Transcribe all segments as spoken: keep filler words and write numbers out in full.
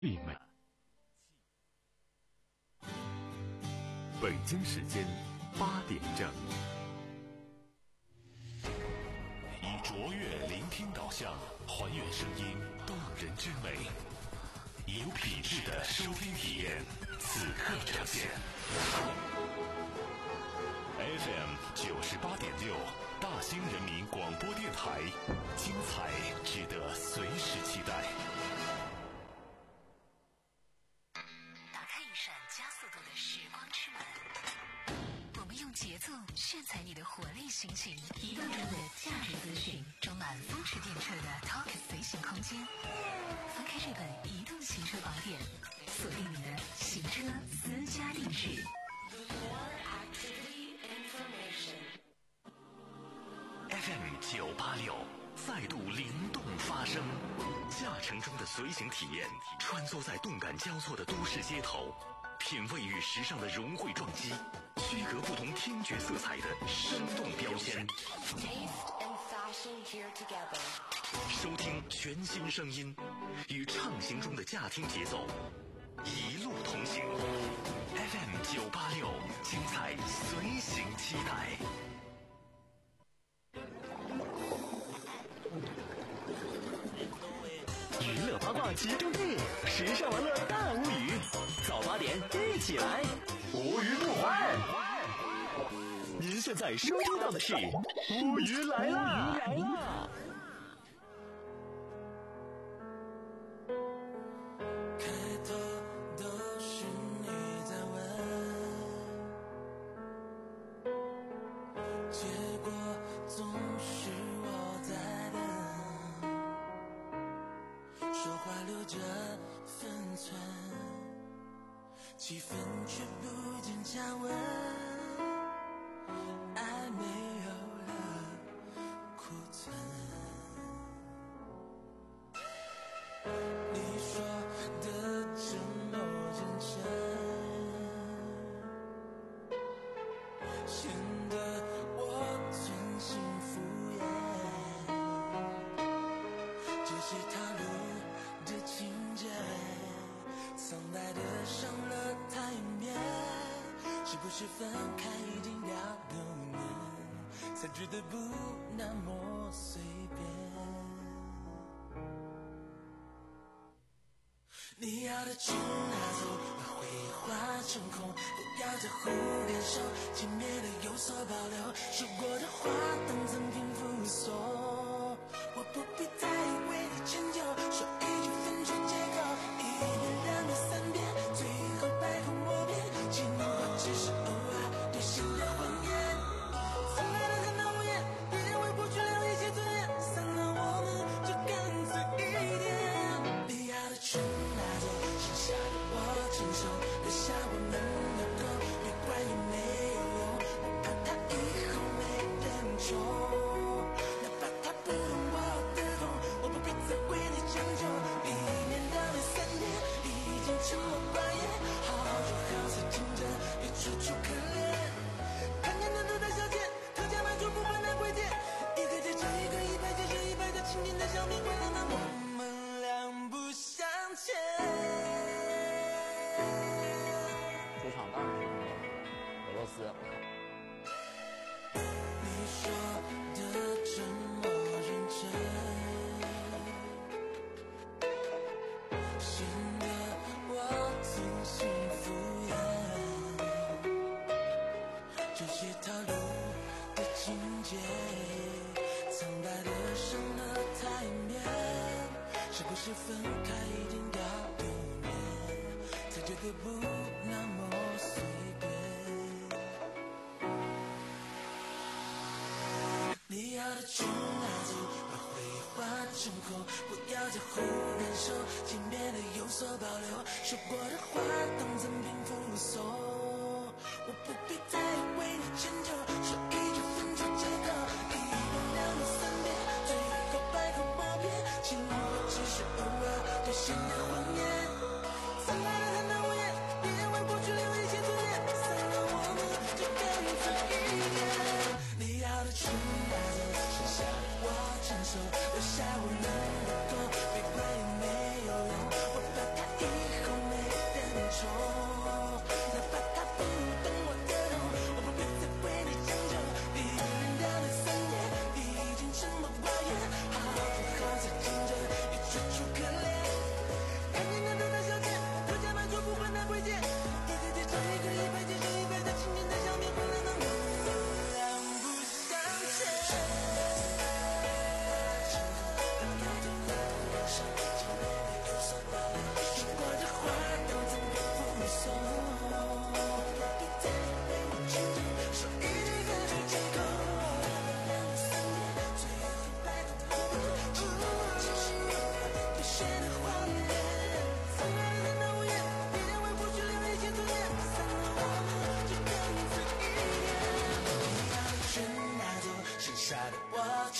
丽美。北京时间八点整，以卓越聆听导向，还原声音动人之美，有品质的收听体验，此刻呈现。F M 九十八点六，大兴人民广播电台，精彩值得随时期待。 打开一扇加速度的时光之门，我们用节奏炫彩你的活力心情，移动中的价值资讯，装满风驰电掣的 Talk 随行空间。翻开日本移动行车宝典，锁定你的行车私家定制。 F M 九八六再度灵动发声，驾乘中的随行体验，穿梭在动感交错的都市街头，品味与时尚的融汇撞击，区隔不同听觉色彩的生动标签。收听全新声音，与畅行中的驾听节奏，一路同行。F M 九八六，精彩随行期待。娱乐八卦集中地，时尚玩乐大无语，早八点一起来，无语不欢。您现在收听到的是无语来啦！来啦！ 开头都是你在问，结果总是我在等。说话留着分寸，气氛却不见加温，爱没有了库存。你说的承诺真诚，显得我存心敷衍，这些套路的情节，苍白的上了台面，是不是分开已经要六年，才觉得不那么随便。你要的去拿走，把回忆化成空，不要再忽感受，轻蔑的有所保留，说过的话当赠品附送，我不必再为你迁就，说一句分手借口，一遍两遍三遍，最后百口莫辩，情话只是偶尔兑现的谎言，苍白的看到无言，别人为过去留一些尊严，伤到我们就干脆一点。你要的全拿走，剩下的我承受，留下我们的狗，别管有没有用，我怕他以后没人宠，哪怕他不懂我的痛，我不必再为你将就，一年两年三年已经沉默寡言，好就好似竞争，别楚楚可怜，看见的都在消遣，特价满足不分的贵贱，一个接着一个，一排接着一排的经典的小品，快乐的我们两不相欠。 主场当然是俄罗斯。 你说的这么认真，显得我存心敷衍，这些套路的情节，苍白的上了台面，是不是分开一定要六年，才觉得不那么随便。你要的去拿走，把回忆化成空，不要再忽感受，轻蔑的有所保留，说过的话当赠品附送，我不必再为你迁就，说一句分手借口，一遍两遍三遍，最后百口莫辩，情话只是偶尔兑现的谎言，苍白的看到无言，别人为过去留一些尊严，伤了我们就干脆一点。你要的全拿走，剩下的我承受，留下我们的痛，别管有没有用，我把它一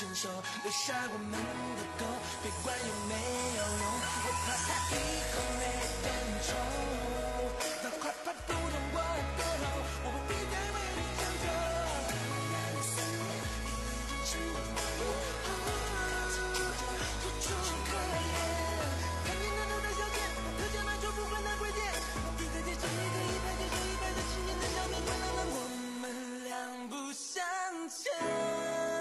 成熟，留下我们的狗，别管有没有用，我怕它以后会变丑。它快跑不动我的沟头，我不必再为你将就。让你随我一路成我，处处可怜。看见那头的小姐，特价买就不换那贵贱。一个接着一个，一百接着一百的十年的笑面，快乐了我们两不相欠。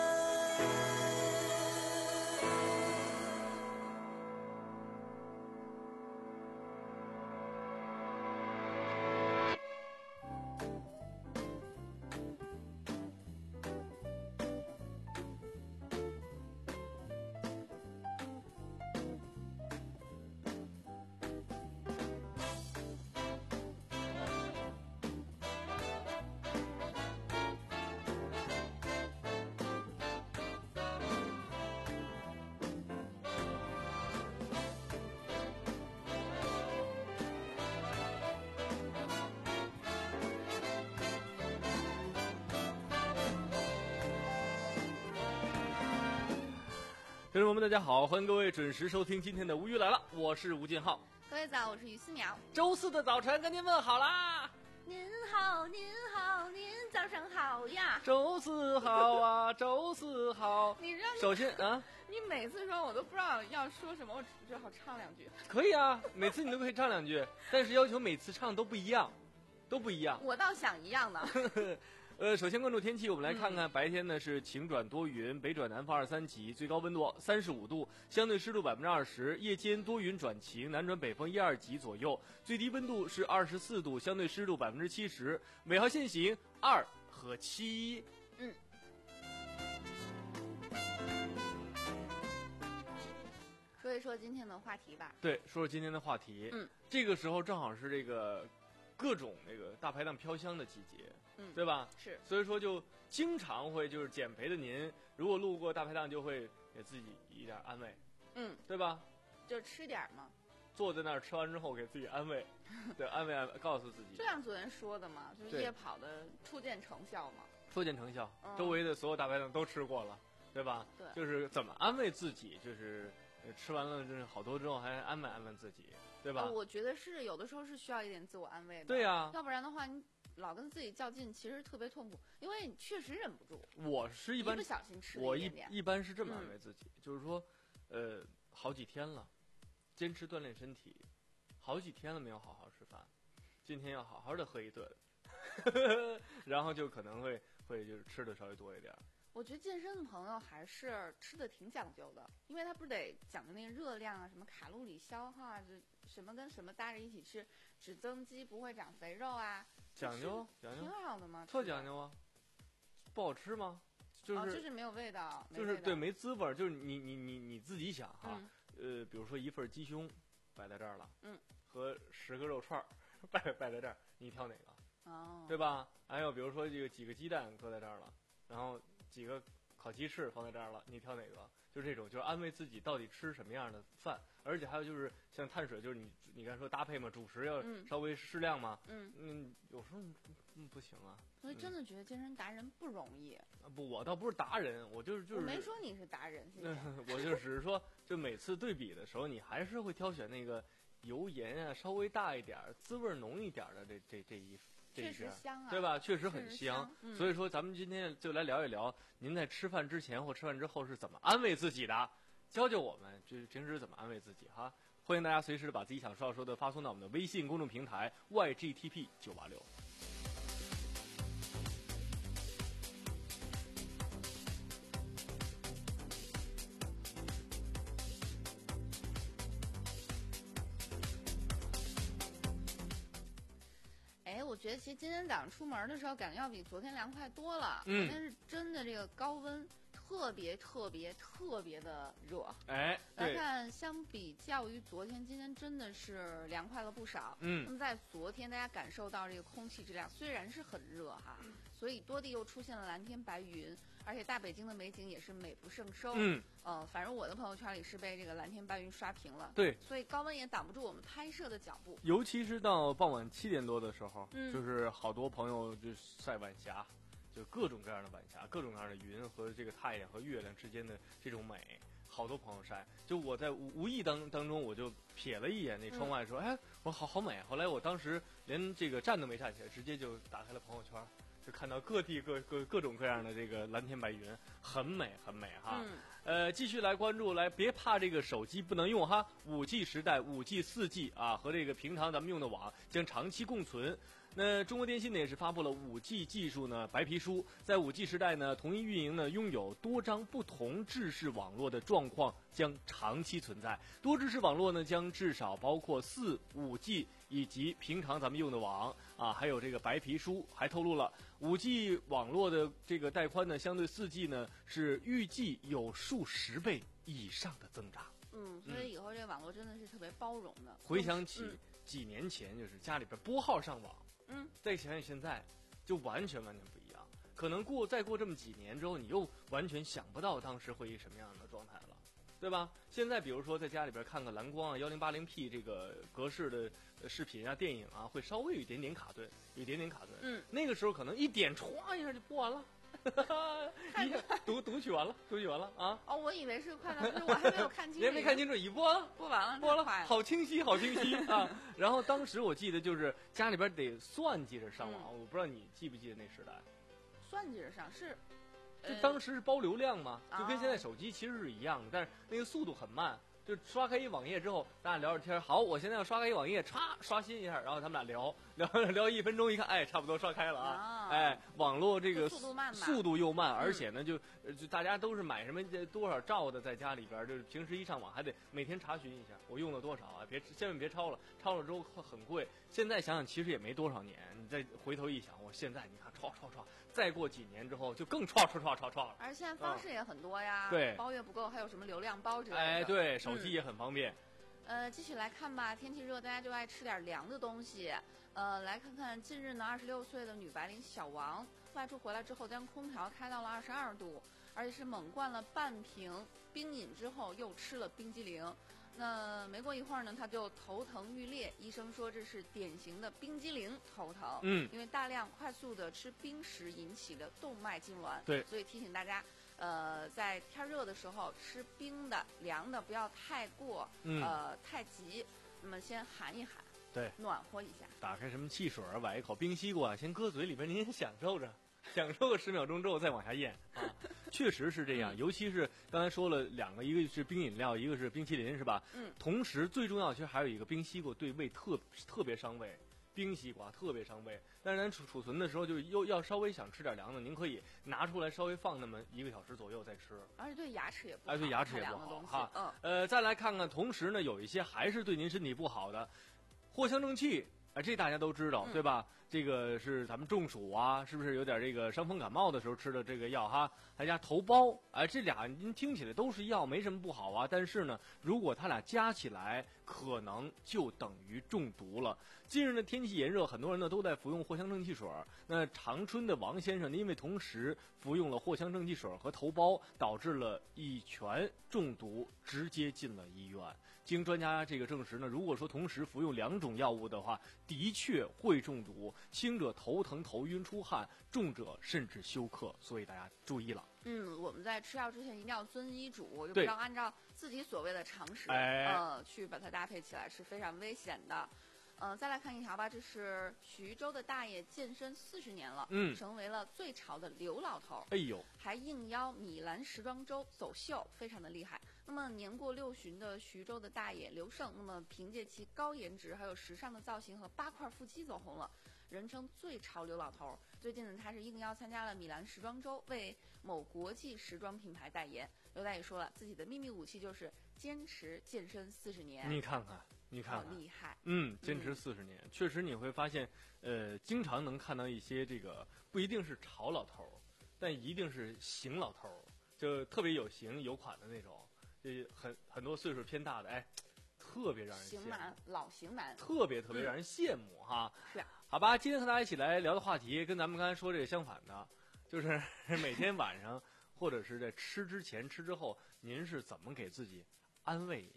听众朋友们，大家好，欢迎各位准时收听今天的无语来了，我是吴建浩。 各位早，我是于思苗。 周四的早晨跟您问好啦！ 您好，您好，您早上好呀！ 周四好啊，周四好。 你让首先啊， 你每次说我都不知道要说什么，我只好唱两句。 可以啊，每次你都可以唱两句，但是要求每次唱都不一样，都不一样。 我倒想一样的。 呃，首先关注天气，我们来看看、嗯、白天呢是晴转多云，北转南风二三级，最高温度三十五度，相对湿度百分之二十。夜间多云转晴，南转北风一二级左右，最低温度是二十四度，相对湿度百分之七十。尾号限行二和七。 嗯。说一说今天的话题吧。 对，说说今天的话题。 嗯。 这个时候正好是这个。各种那个大排档飘香的季节， 嗯， 对吧？ 是， 所以说就经常会就是减肥的您，如果路过大排档，就会给自己一点安慰， 嗯， 对吧？ 就吃点嘛。 坐在那儿吃完之后，给自己安慰，对，安慰安慰，告诉自己。 就像昨天说的嘛，就是夜跑的初见成效嘛。 初见成效， 嗯、 周围的所有大排档都吃过了，对吧？ 对， 就是怎么安慰自己，就是吃完了就是好多之后还安慰安慰自己。对吧、 呃？我觉得是有的时候是需要一点自我安慰的。 对呀、啊， 要不然的话，你老跟自己较劲，其实特别痛苦，因为你确实忍不住。 我是一般一不小心吃了我一点点一一般是这么安慰自己，嗯、就是说，呃，好几天了，坚持锻炼身体，好几天了没有好好吃饭，今天要好好的喝一顿，然后就可能会会就是吃的稍微多一点。 我觉得健身的朋友还是吃的挺讲究的，因为他不是得讲究那个热量啊，什么卡路里消耗啊，就什么跟什么搭着一起吃，只增肌不会长肥肉啊， 讲究讲究， 挺好的嘛， 特讲究啊，不好吃吗？就是、 哦、就是没有味道， 就是对没滋味，就是你你你你自己想哈、 嗯， 呃，比如说一份鸡胸摆在这儿了， 嗯， 和十个肉串摆摆在这儿，你挑哪个？ 哦， 对吧？还有比如说这个几个鸡蛋搁在这儿了，然后。几个烤鸡翅放在这儿了，你挑哪个？就这种，就是安慰自己到底吃什么样的饭，而且还有就是像碳水，就是你你刚才说搭配嘛，主食要稍微适量嘛。 嗯嗯，有时候嗯不行啊。 所以真的觉得健身达人不容易。 啊、嗯、不，我倒不是达人，我就是就是。 我没说你是达人， 嗯，我就只是说，就每次对比的时候，你还是会挑选那个油盐啊稍微大一点、滋味浓一点的这这这一。 确实香啊， 对吧？确实很香。 嗯、 所以说，咱们今天就来聊一聊，您在吃饭之前或吃饭之后是怎么安慰自己的？教教我们，就是平时怎么安慰自己哈。欢迎大家随时把自己想说要说的发送到我们的微信公众平台 Y G T P 九八六。 我觉得其实今天早上出门的时候，感觉要比昨天凉快多了。 嗯， 昨天是真的这个高温特别特别特别的热。 哎， 来看，相比较于昨天，今天真的是凉快了不少。 嗯， 那么在昨天，大家感受到这个空气质量虽然是很热哈，所以多地又出现了蓝天白云，而且大北京的美景也是美不胜收。 嗯， 呃，反正我的朋友圈里是被这个蓝天白云刷屏了。 对， 所以高温也挡不住我们拍摄的脚步。 尤其是到傍晚七点多的时候， 嗯， 就是好多朋友就晒晚霞，就就各种各样的晚霞，各种各样的云和这个太阳和月亮之间的这种美。好多朋友晒，就我在无无意当当中，我就瞥了一眼那窗外，说：“嗯、哎，我好好美。”后来我当时连这个站都没站起来，直接就打开了朋友圈，就看到各地各各各种各样的这个蓝天白云，很美很美哈。嗯、呃，继续来关注，来别怕这个手机不能用哈，五 G 时代，五 G、四 G 啊和这个平常咱们用的网将长期共存。那中国电信呢也是发布了 五 G 技术呢白皮书，在 五 G 时代呢，同一运营呢拥有多张不同制式网络的状况将长期存在。多制式网络呢将至少包括四、五 G 以及平常咱们用的网啊，还有这个白皮书还透露了 五 G 网络的这个带宽呢，相对 四 G 呢是预计有数十倍以上的增长。 嗯，所以以后这个网络真的是特别包容的。 回想起几年前，就是家里边拨号上网。嗯，再想想现在，就完全完全不一样。可能过再过这么几年之后，你又完全想不到当时会以什么样的状态了，对吧？现在比如说在家里边看个蓝光啊、幺零八零 P 这个格式的视频啊、电影啊，会稍微有一点点卡顿，有一点点卡顿。嗯，那个时候可能一点歘一下就播完了。一下读读取完了，读取完了啊！ 哦，我以为是快到，就是我还没有看清楚， 也没看清楚，已播了， 播完了， 播了，好清晰，好清晰啊！然后当时我记得就是家里边得算计着上网，嗯、我不知道你记不记得那时代。 算计着上是， 就当时是包流量嘛，呃、就跟现在手机其实是一样的，但是那个速度很慢。就刷开一网页之后，咱俩聊着天，好，我现在要刷开一网页，歘刷新一下，然后他们俩聊聊聊一分钟，一看，哎，差不多刷开了啊，哦、哎，网络这个速度慢， 速度又慢，而且呢，就就大家都是买什么多少兆的，在家里边，就是平时一上网还得每天查询一下，我用了多少啊，别千万别超了，超了之后很贵。现在想想，其实也没多少年，你再回头一想，我现在你看，唰唰唰，再过几年之后就更唰唰唰唰唰了。 而现在方式也很多呀， 嗯、对， 包月不够，还有什么流量包之类的。 哎，对，手机也很方便。 嗯、呃，继续来看吧。天气热，大家就爱吃点凉的东西。呃，来看看近日呢，二十六岁的女白领小王外出回来之后，将空调开到了二十二度，而且是猛灌了半瓶冰饮之后，又吃了冰激凌。那没过一会儿呢，他就头疼欲裂，医生说这是典型的冰激凌头疼。嗯，因为大量快速的吃冰食引起的动脉痉挛。 对， 所以提醒大家。呃，在天热的时候吃冰的、凉的不要太过，嗯、呃，太急。那么先含一含， 对， 暖和一下。 打开什么汽水，崴一口冰西瓜，先搁嘴里边，您享受着，享受个十秒钟之后再往下咽啊。确实是这样，尤其是刚才说了两个，一个是冰饮料，一个是冰淇淋，是吧？嗯。同时，最重要其实还有一个冰西瓜，对胃特特别伤胃。冰西瓜特别伤胃，但是咱储储存的时候，就又要稍微想吃点凉的，您可以拿出来稍微放那么一个小时左右再吃， 而且对牙齿也不好， 哎，对牙齿也不好哈。嗯，呃，再来看看，同时呢，有一些还是对您身体不好的，藿香正气，哎、呃，这大家都知道，嗯、对吧？这个是咱们中暑啊，是不是有点这个伤风感冒的时候吃的这个药哈？还加头孢，哎、呃，这俩您听起来都是药，没什么不好啊。但是呢，如果它俩加起来，可能就等于中毒了。近日呢，天气炎热，很多人呢都在服用藿香正气水。那长春的王先生因为同时服用了藿香正气水和头孢，导致了乙醛中毒，直接进了医院。经专家这个证实呢，如果说同时服用两种药物的话，的确会中毒。轻者头疼、头晕、出汗，重者甚至休克，所以大家注意了。 嗯，我们在吃药之前一定要遵医嘱，就不要按照自己所谓的常识， 哎、 呃，去把它搭配起来，是非常危险的。嗯、呃，再来看一条吧，这是徐州的大爷健身四十年了，嗯，成为了最潮的刘老头。 哎呦， 还应邀米兰时装周走秀，非常的厉害。那么年过六旬的徐州的大爷刘胜，那么凭借其高颜值、还有时尚的造型和八块腹肌走红了。人称最潮刘老头。最近呢，他是应邀参加了米兰时装周，为某国际时装品牌代言。刘大爷说了，自己的秘密武器就是坚持健身四十年。 你看看，你看看， 好厉害！ 嗯，坚持四十年，嗯、确实你会发现，呃，经常能看到一些这个不一定是潮老头，但一定是型老头，就特别有型有款的那种，就很很多岁数偏大的，哎。特别让人羡慕， 型男，老型男， 特别特别让人羡慕、嗯、哈。 是、啊， 好吧，今天和大家一起来聊的话题跟咱们刚才说这个相反的，就是每天晚上或者是在吃之前、吃之后，您是怎么给自己安慰一下的？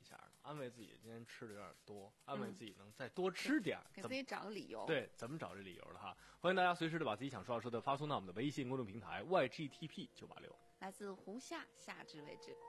安慰自己今天吃的有点多，安慰自己能再多吃点， 给自己找个理由。 对，怎么找这理由的哈？欢迎大家随时的把自己想说要说的发送到我们的微信公众平台 Y G T P 九八六。 来自胡夏，夏至未至。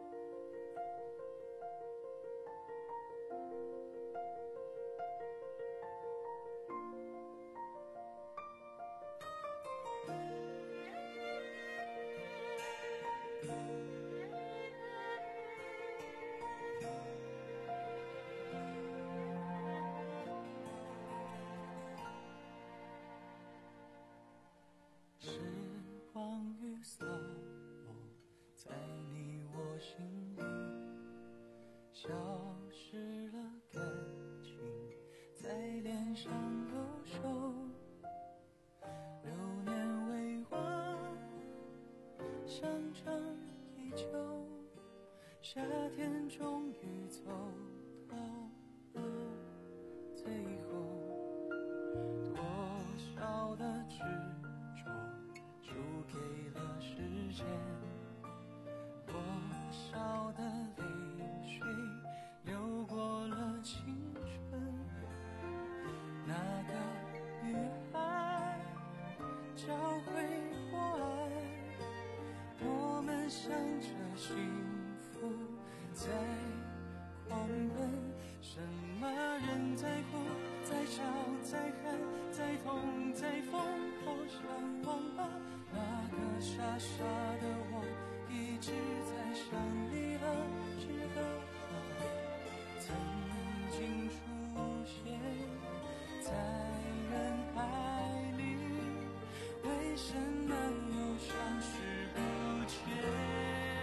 时光雨洒落在你我心里，消失了感情在脸上勾手，流年未完，相仗依旧，夏天终于走到了最后，多少的执着输给了时间，多少的泪水流过了青春，那个女孩教会我爱，我们向着幸福在狂奔，什么人在哭，在笑，在恨，在痛，在疯，好想忘了那个傻傻的我，一直在想你了，知道吗？曾经出现在人海里，为什么又消失不见？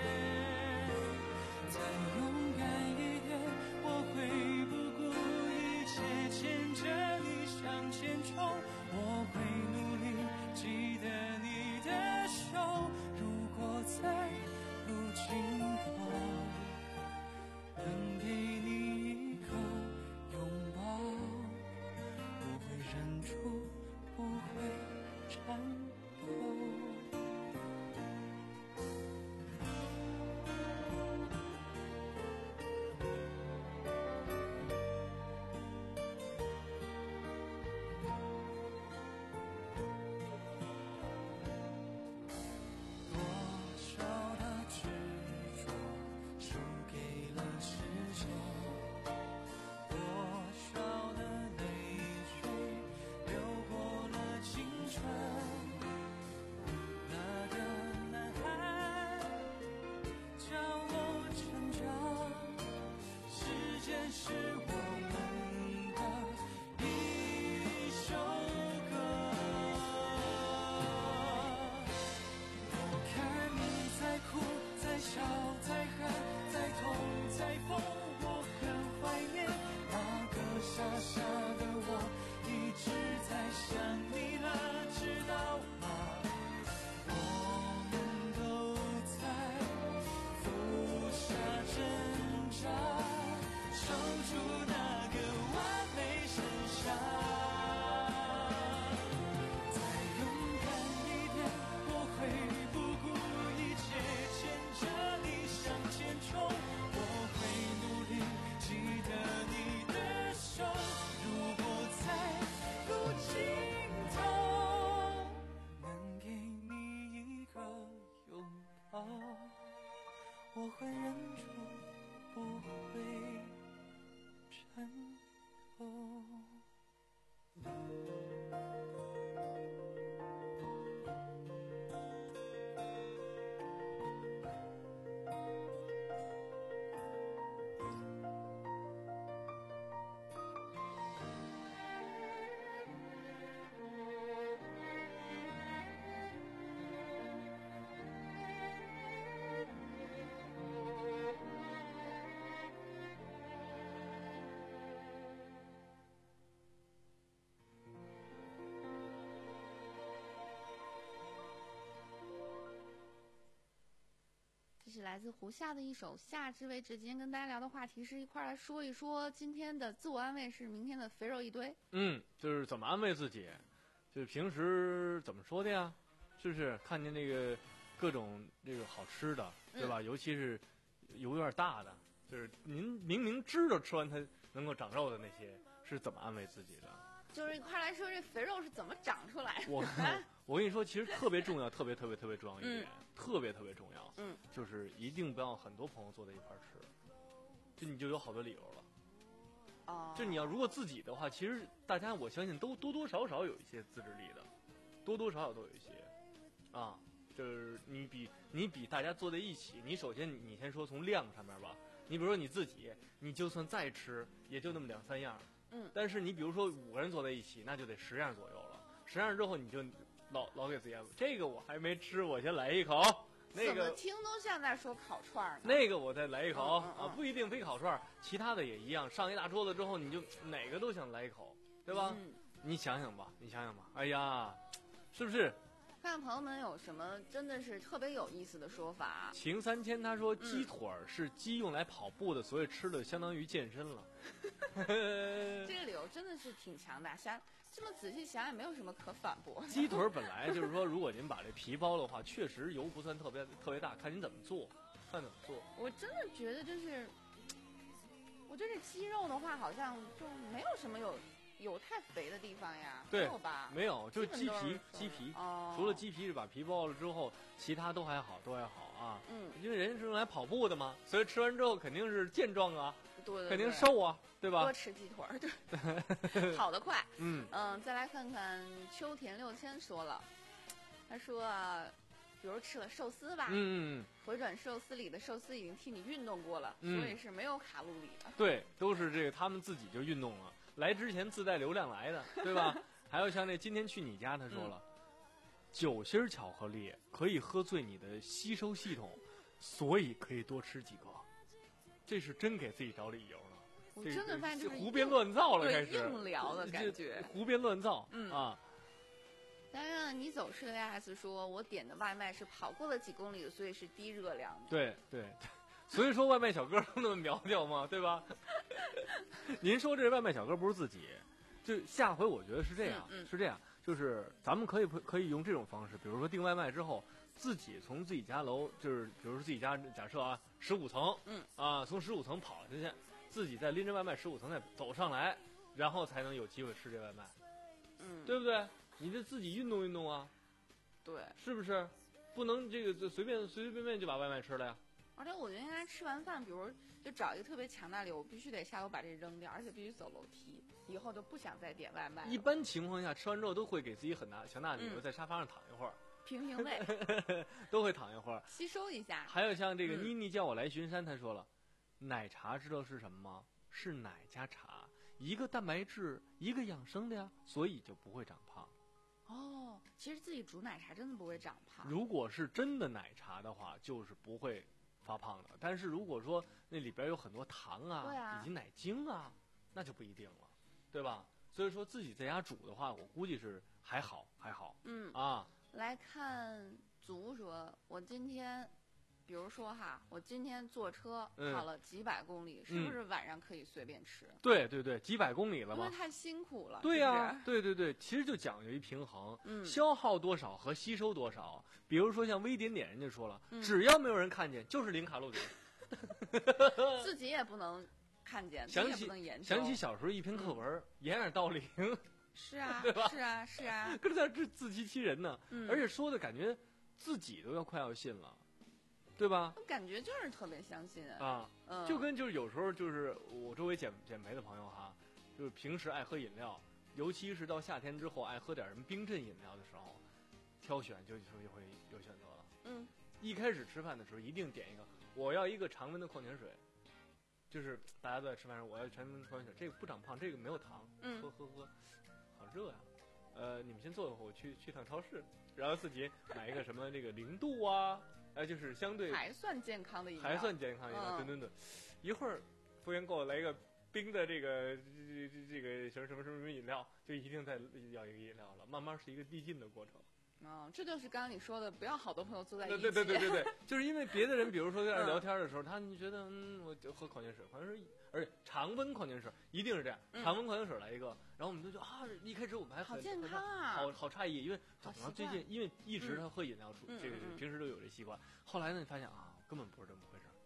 再勇敢一点，我会不顾一切牵着你向前冲，我会努力记得你的手，如果在路尽头能给你一个拥抱，我会忍住，不会颤抖。多少的执着输给了时间，多少的泪水流过了青春，那个男孩教我成长，时间是我们的一首歌。我看你在哭，在笑，在恨，在痛，在疯，我很怀念那个傻傻的我，一直在想你了，知道吗？我们都在浮沙挣扎，守住那个完美身上。再勇敢一点，我会不顾一切牵着你向前冲，我会努力记得你的手，如果在路尽头能给你一个拥抱，我会忍住，不会颤抖。 这是来自胡夏的一首《夏至未至》。今天跟大家聊的话题是一块儿来说一说今天的自我安慰是明天的肥肉一堆。 嗯，就是怎么安慰自己，就是平时怎么说的呀？是不是看见那个各种这个好吃的，对吧？ 嗯、 尤其是油有点大的， 就是您明明知道吃完它能够长肉的那些，是怎么安慰自己的？ 就是一块来说，这肥肉是怎么长出来的？ 我我跟你说，其实特别重要，特别特别特别重要一点， 嗯、 特别特别重要， 嗯， 就是一定不要很多朋友坐在一块儿吃，就你就有好多理由了。 哦， 就你要如果自己的话，其实大家我相信都多多少少有一些自制力的，多多少少都有一些，啊，就是你比你比大家坐在一起，你首先你你先说从量上面吧，你比如说你自己，你就算再吃，也就那么两三样。 嗯， 但是你比如说五个人坐在一起，那就得十样左右了。十样之后，你就老老给自己安排，这个我还没吃，我先来一口。那个怎么听都像在说烤串儿呢。 那个我再来一口、 嗯嗯嗯、 啊，不一定非烤串儿，其他的也一样。上一大桌子之后，你就哪个都想来一口，对吧？ 嗯、 你想想吧，你想想吧。哎呀，是不是？ 看看朋友们有什么真的是特别有意思的说法。 秦三千他说鸡腿儿是鸡用来跑步的，所以吃的相当于健身了。 这个理由真的是挺强大，想这么仔细想也没有什么可反驳。 鸡腿本来就是说，如果您把这皮剥的话，确实油不算特别特别大，看您怎么做，看怎么做。 我真的觉得就是，我觉得这鸡肉的话，好像就没有什么有有太肥的地方呀， 对， 没有吧？ 没有，就是鸡皮，鸡皮、 哦， 除了鸡皮是把皮剥了之后，其他都还好，都还好啊。 嗯， 因为人家是用来跑步的嘛，所以吃完之后肯定是健壮啊， 对对对， 肯定瘦啊，对吧？ 多吃鸡腿儿，对，跑得快。 嗯嗯，再来看看秋田六千说了，他说啊，比如吃了寿司吧， 嗯， 回转寿司里的寿司已经替你运动过了， 嗯、 所以是没有卡路里的。 对，都是这个他们自己就运动了。来之前自带流量来的，对吧？还有像那今天去你家，他说了，嗯、酒心巧克力可以喝醉你的吸收系统，所以可以多吃几个。这是真给自己找理由了。 我真的发现就是胡编乱造了，开始硬聊的感觉， 胡编乱造， 嗯啊。 当然，你走失的 A S 说，我点的外卖是跑过了几公里的，所以是低热量的。 对对。所以说外卖小哥都那么苗条嘛，对吧？您说这外卖小哥不是自己，就下回我觉得是这样， 嗯嗯、 是这样，就是咱们可以可以用这种方式，比如说订外卖之后，自己从自己家楼，就是比如说自己家假设啊十五层， 嗯啊从十五层跑下去，自己再拎着外卖十五层再走上来，然后才能有机会吃这外卖， 嗯， 对不对？你得自己运动运动啊， 对， 是不是？不能这个随便随随便便就把外卖吃了呀。 而且我觉得应该吃完饭，比如就找一个特别强大的理由，我必须得下楼把这扔掉，而且必须走楼梯，以后就不想再点外卖。 一般情况下，吃完之后都会给自己很大强大的理由， 嗯、 在沙发上躺一会儿， 平平胃， 都会躺一会儿， 吸收一下。 还有像这个嗯、 妮妮叫我来巡山，他说了，奶茶知道是什么吗？是奶加茶，一个蛋白质，一个养生的呀，所以就不会长胖。 哦，其实自己煮奶茶真的不会长胖。 如果是真的奶茶的话，就是不会发胖的。但是如果说那里边有很多糖啊， 对啊以及奶精啊，那就不一定了，对吧？所以说自己在家煮的话，我估计是还好还好。 嗯啊， 来看足说，我今天，比如说哈，我今天坐车跑了几百公里， 嗯、 是不是晚上可以随便吃？ 对对对，几百公里了嘛， 因为太辛苦了。 对呀、 啊， 对对对，其实就讲究一平衡， 嗯， 消耗多少和吸收多少。比如说像微点点，人家说了， 嗯、 只要没有人看见，就是零卡路里。 自己也不能看见， 想起自己也不能研究。 想起小时候一篇课文，嗯、掩耳盗铃。 是啊， 对吧？ 是啊，是啊， 跟在这自欺欺人呢， 嗯、 而且说的感觉自己都要快要信了，对吧？ 我感觉就是特别相信啊， 啊嗯、 就跟就是有时候就是我周围减减肥的朋友哈，就是平时爱喝饮料，尤其是到夏天之后爱喝点什么冰镇饮料的时候，挑选就就就会有选择了。 嗯， 一开始吃饭的时候一定点一个，我要一个常温的矿泉水，就是大家都在吃饭时候，我要常温矿泉水，这个不长胖，这个没有糖， 嗯， 喝喝喝，好热呀、啊。呃，你们先坐一会儿，我去去趟超市，然后自己买一个什么这个零度啊，呃，就是相对还算健康的饮料， 还算健康饮料， 嗯、 对对对。一会儿服务员给我来一个冰的这个这这这个什么什么什么什么饮料，就一定再要一个饮料了，慢慢是一个递进的过程。 哦，这就是刚刚你说的，不要好多朋友坐在一起。 对对对对对对，就是因为别的人，比如说在那聊天的时候，嗯、他们觉得嗯，我就喝矿泉水，矿泉水，而且常温矿泉水一定是这样， 嗯、 常温矿泉水来一个，然后我们就觉得啊，一开始我们还好健康啊， 好好诧异，因为怎么最近因为一直他喝饮料， 嗯、 这个嗯、 平时都有这习惯，后来呢，你发现啊，根本不是这么回事，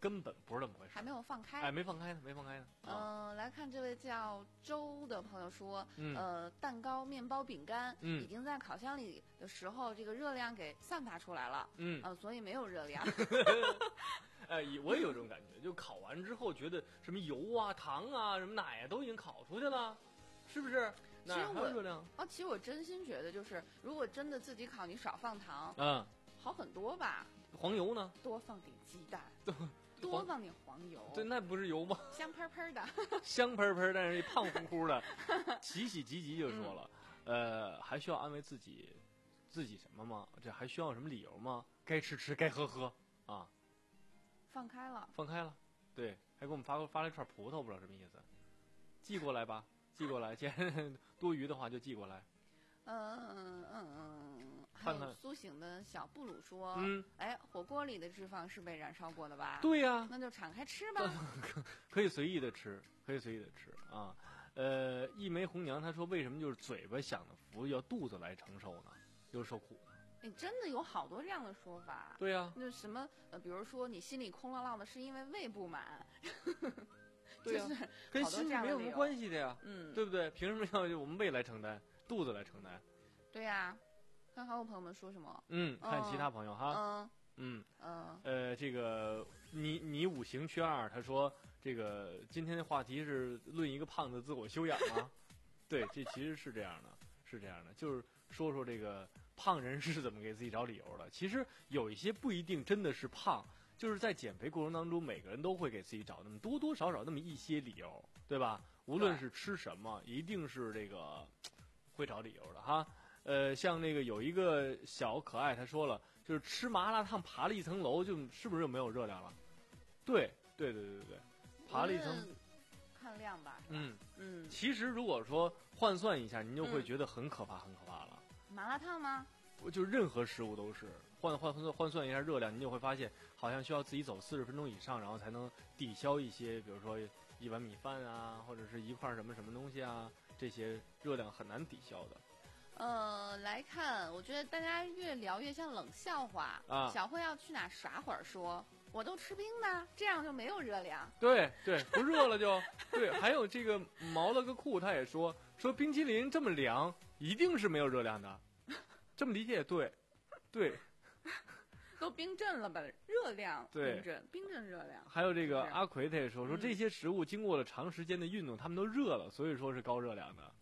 根本不是那么回事， 还没有放开。 哎，没放开呢，没放开呢。 嗯、 啊呃，来看这位叫周的朋友说， 嗯呃，蛋糕、面包、饼干， 嗯已经在烤箱里的时候，这个热量给散发出来了， 嗯呃，所以没有热量。 哎，我也有这种感觉，就烤完之后觉得什么油啊、糖啊、什么奶啊都已经烤出去了，是不是？哪儿还有热量？ 哦，其实我真心觉得，就是如果真的自己烤，你少放糖， 嗯， 好很多吧。 黄油呢？ 多放点鸡蛋， 多多放点黄油， 对，那不是油吗？ 香喷喷的， 香喷喷，但是胖乎乎的，洗洗急急就说了， 嗯、 呃，还需要安慰自己，自己什么吗？这还需要什么理由吗？该吃吃，该喝喝啊， 放开了， 放开了，对，还给我们发发了一串葡萄，不知道什么意思，寄过来吧，寄过来，既然多余的话就寄过来。 嗯嗯嗯嗯，还看看有苏醒的小布鲁说， 嗯， 哎，火锅里的脂肪是被燃烧过的吧？ 对呀、 那就敞开吃吧。 可以随意的吃，可以随意的吃啊。呃，一枚红娘她说，为什么就是嘴巴享的福要肚子来承受呢？就是受苦呢？ 你真的有好多这样的说法。 对呀、 那什么呃，比如说你心里空落落的是因为胃不满， 对呀、 就是跟好多心里没有什么这样的理由关系的呀， 嗯， 对不对？凭什么要我们胃来承担，肚子来承担？ 对呀、看还有朋友们说什么？ 嗯，看其他朋友哈， 嗯嗯， 嗯呃，这个你你五行缺二，他说这个今天的话题是论一个胖子自我修养吗？对，这其实是这样的，是这样的，就是说说这个胖人是怎么给自己找理由的。其实有一些不一定真的是胖，就是在减肥过程当中，每个人都会给自己找那么多多少少那么一些理由，对吧？无论是吃什么，一定是这个会找理由的哈。呃，像那个有一个小可爱，他说了，就是吃麻辣烫爬了一层楼，就是不是就没有热量了？对，对对对对对，爬了一层。 看量吧。是吧嗯嗯， 其实如果说换算一下，您就会觉得很可怕，很可怕了。 麻辣烫吗？ 我就任何食物都是换换换算换算一下热量，您就会发现好像需要自己走四十分钟以上，然后才能抵消一些，比如说一碗米饭啊，或者是一块什么什么东西啊，这些热量很难抵消的。 呃，来看，我觉得大家越聊越像冷笑话。 啊小慧要去哪耍会儿说，我都吃冰的，这样就没有热量。 对对，不热了就对。还有这个毛了个裤，他也说说冰淇淋这么凉，一定是没有热量的。这么理解也对，对。 都冰镇了吧？热量对冰镇，冰镇热量。 还有这个是阿奎他也说说嗯这些食物经过了长时间的运动，它们都热了，所以说是高热量的。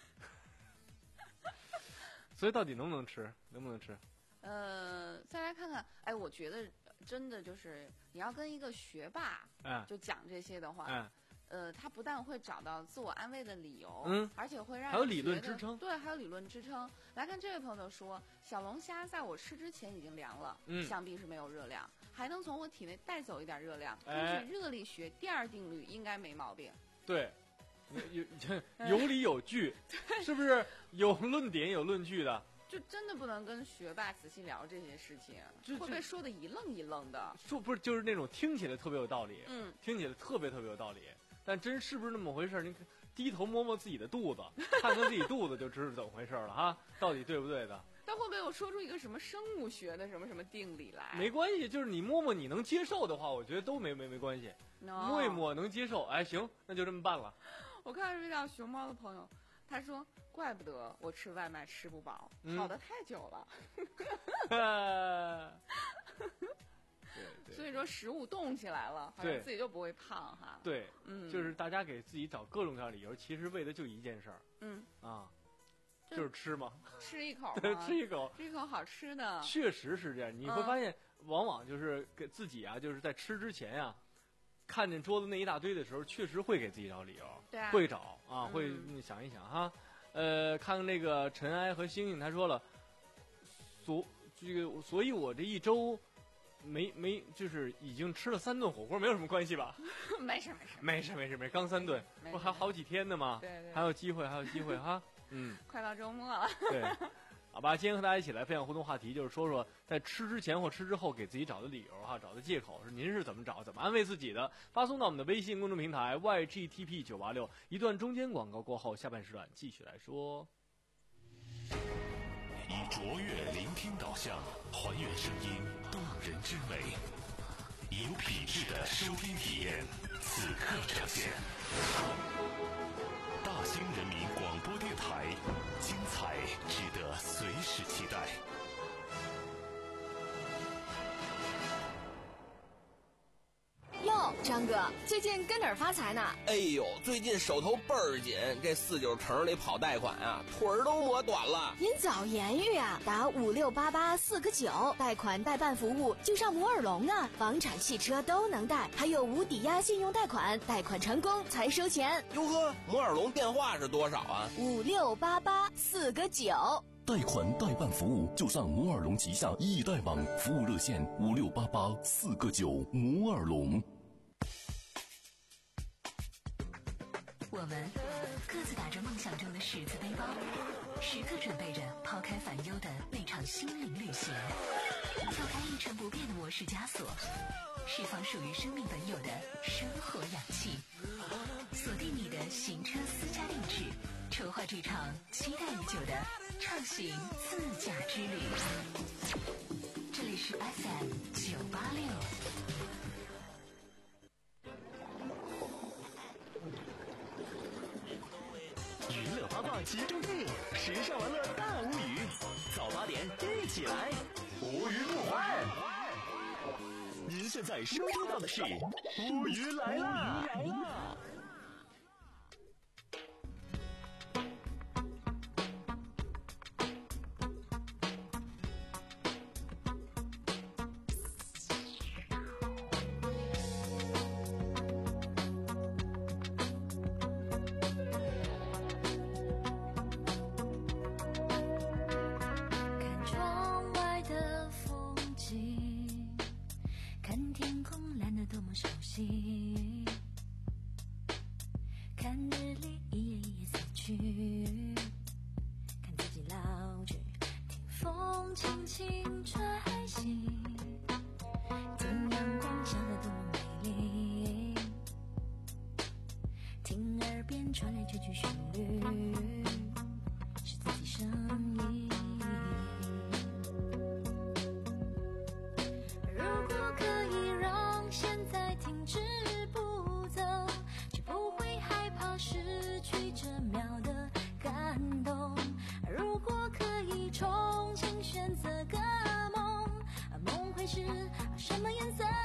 所以到底能不能吃？能不能吃？ 呃，再来看看，哎，我觉得真的就是你要跟一个学霸哎就讲这些的话， 哎， 呃，他不但会找到自我安慰的理由， 嗯而且会让还有理人觉得论支撑对，还有理论支撑。来看这位朋友说，小龙虾在我吃之前已经凉了， 嗯想必是没有热量，还能从我体内带走一点热量。根哎据热力学第二定律，应该没毛病。 对，有有有理有据，是不是有论点有论据的？ 就真的不能跟学霸仔细聊这些事情， 这这会被说的一愣一愣的。 说不是就是那种听起来特别有道理， 嗯， 听起来特别特别有道理，但真是不是那么回事儿？你低头摸摸自己的肚子，看看自己肚子就知道怎么回事了哈，到底对不对的？ 但会不会有说出一个什么生物学的什么什么定理来？ 没关系，就是你摸摸你能接受的话，我觉得都没没没关系， No 摸一摸能接受，哎行，那就这么办了。 我看这叫熊猫的朋友，他说：“怪不得我吃外卖吃不饱， 嗯好的太久了。 对对所以说食物动起来了，好对像自己就不会胖哈。 对， 嗯， 就是大家给自己找各种各样的理由，其实为的就一件事儿嗯， 啊， 就就是吃嘛， 吃一口对， 嘛， 吃一口。 吃一口好吃的。 确实是这样，你会嗯发现，往往就是给自己啊，就是在吃之前呀、看见桌子那一大堆的时候，确实会给自己找理由， 对啊， 会找啊， 嗯会嗯想一想哈。呃，看看那个尘埃和星星，他说了，所这个，所以我这一周没没就是已经吃了三顿火锅，没有什么关系吧？ 没事没事， 没事没事没事，刚三顿， 没事不还好几天呢吗？ 对对， 还有机会，还有机会哈。嗯， 快到周末了。 对。好吧，今天和大家一起来分享互动话题，就是说说在吃之前或吃之后给自己找的理由哈，找的借口是您是怎么找，怎么安慰自己的？发送到我们的微信公众平台 Y G T P 九八六。一段中间广告过后，下半时段继续来说。 以卓越聆听导向，还原声音动人之美。 有品质的收听体验，此刻呈现。大兴人民广播电台，精彩值得随时期待。 哟，张哥，最近跟哪儿发财呢？ 哎呦，最近手头倍儿紧，这四九城里跑贷款啊，腿儿都磨短了。 您早言语啊，打五六八八四个九，贷款代办服务就上摩尔龙啊，房产、汽车都能贷，还有无抵押信用贷款，贷款成功才收钱。 哟呵，摩尔龙电话是多少啊？ 五六八八四个九。 贷款代办服务就上摩尔龙旗下易贷网，服务热线五六八八四个九。摩尔龙。 我们各自打着梦想中的十字背包，时刻准备着抛开烦忧的那场心灵旅行，跳开一成不变的模式枷锁，释放属于生命本有的生活氧气，锁定你的行车私家定制，筹划这场期待已久的畅行自驾之旅。这里是 F M 九八六。 娱乐八卦集中地，时尚玩乐大无语。早八点一起来，无鱼不欢。您现在收听到的是无鱼来啦！ 看日历一页一页死去，看自己老去，听风轻轻吹袭，听阳光笑得多么美丽，听耳边传来这句旋律，是自己声音。如果可以让现在停止不走，就不会害怕失去这秒的感动。如果可以重新选择个梦，梦会是什么颜色？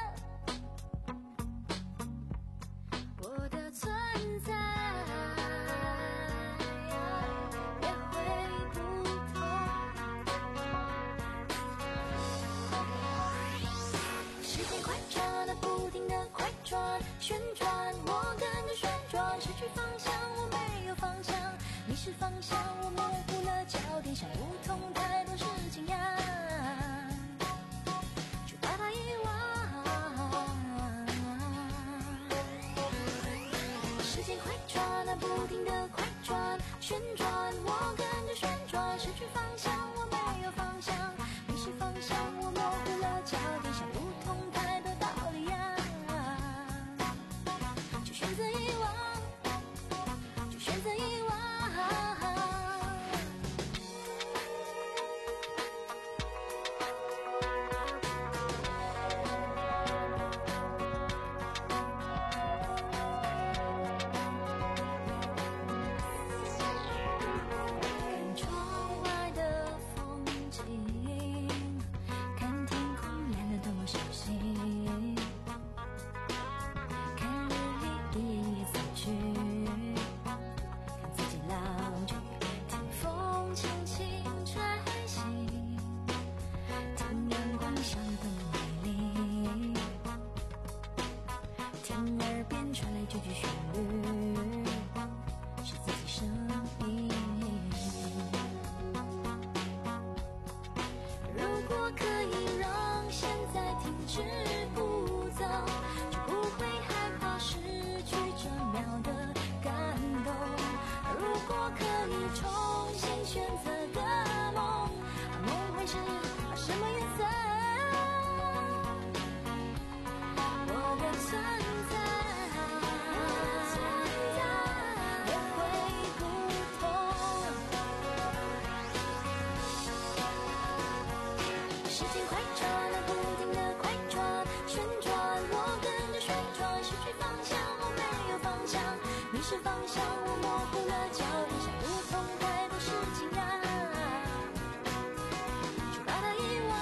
我的存在也会不同。时间快转了，不停地快转旋转，我跟着旋转，失去方向，我没有方向，迷失方向，我模糊了焦点，想不通太多事情呀，就把它遗忘。时间快转了，不停地快转旋转，我跟着旋转，失去方向，我没有方向，迷失方向，我模糊了焦点，想不通太多道理呀，就选择遗忘，就选择遗忘。看窗外的风景，看天空蓝得多么熟悉，看日历一页页死去，看自己老去，听风轻轻吹袭，听阳光笑得多么美丽，听耳边传来这句旋律，是自己声音。如果可以让现在停止不走，就不会害怕失去这秒的感动。如果可以重新选择个梦，梦会是什么颜色？我的存在也会不同。时间快转了，不停地快转旋转， 向，我模糊了焦点，想不通太多事情啊，就把它遗忘。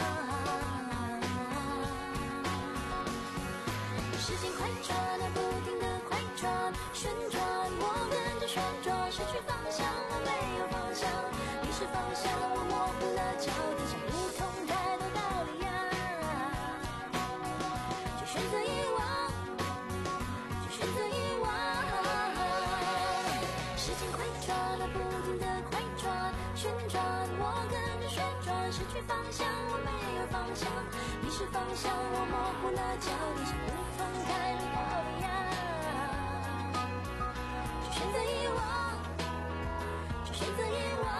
时间快转啊，不停地快转，旋转，我跟着旋转，失去方向，我没有方向，迷失方向，我模糊了焦点，想不通太多道理啊，就选择遗忘，就选择遗忘。时间快转啊，不停地快转，旋转，我跟着旋转，失去方向，我没有方向，迷失方向，我模糊了焦点，想不通太多道理啊，就选择遗忘，就选择遗忘。